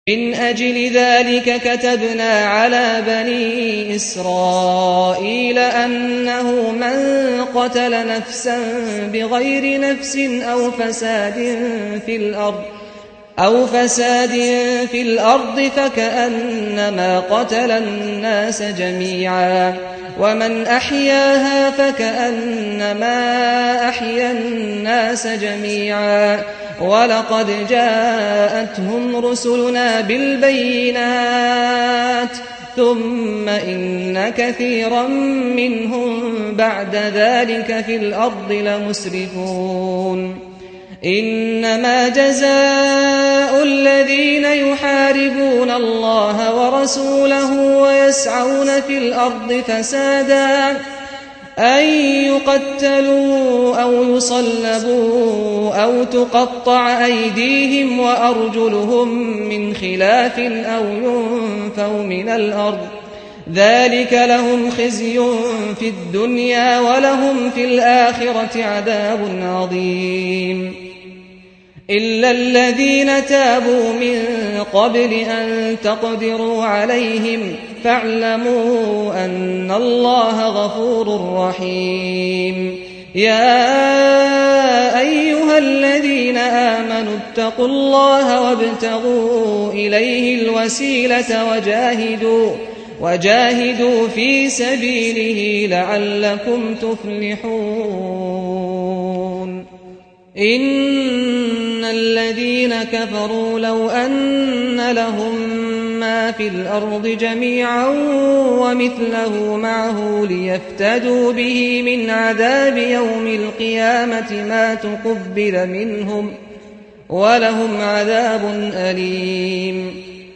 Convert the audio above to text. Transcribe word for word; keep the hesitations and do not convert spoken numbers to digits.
من أجل ذلك كتبنا على بني إسرائيل أنه من قتل نفسا بغير نفس أو فساد في الأرض أو فساد في الأرض فكأنما قتل الناس جميعا ومن أحياها فكأنما أحيا الناس جميعا ولقد جاءتهم رسلنا بالبينات ثم إن كثيرا منهم بعد ذلك في الأرض لمسرفون إنما جزاء الذين يحاربون الله ورسوله ويسعون في الأرض فسادا أن يقتلوا أو يصلبوا أو تقطع أيديهم وأرجلهم من خلاف أو ينفوا من الأرض ذلك لهم خزي في الدنيا ولهم في الآخرة عذاب عظيم إلا الذين تابوا من قبل أن تقدروا عليهم فاعلموا أن الله غفور رحيم يا أيها الذين آمنوا اتقوا الله وابتغوا إليه الوسيلة وجاهدوا وجاهدوا في سبيله لعلكم تفلحون إن الذين كفروا لو أن لهم ما في الأرض جميعا ومثله معه ليفتدوا به من عذاب يوم القيامة ما تقبل منهم ولهم عذاب أليم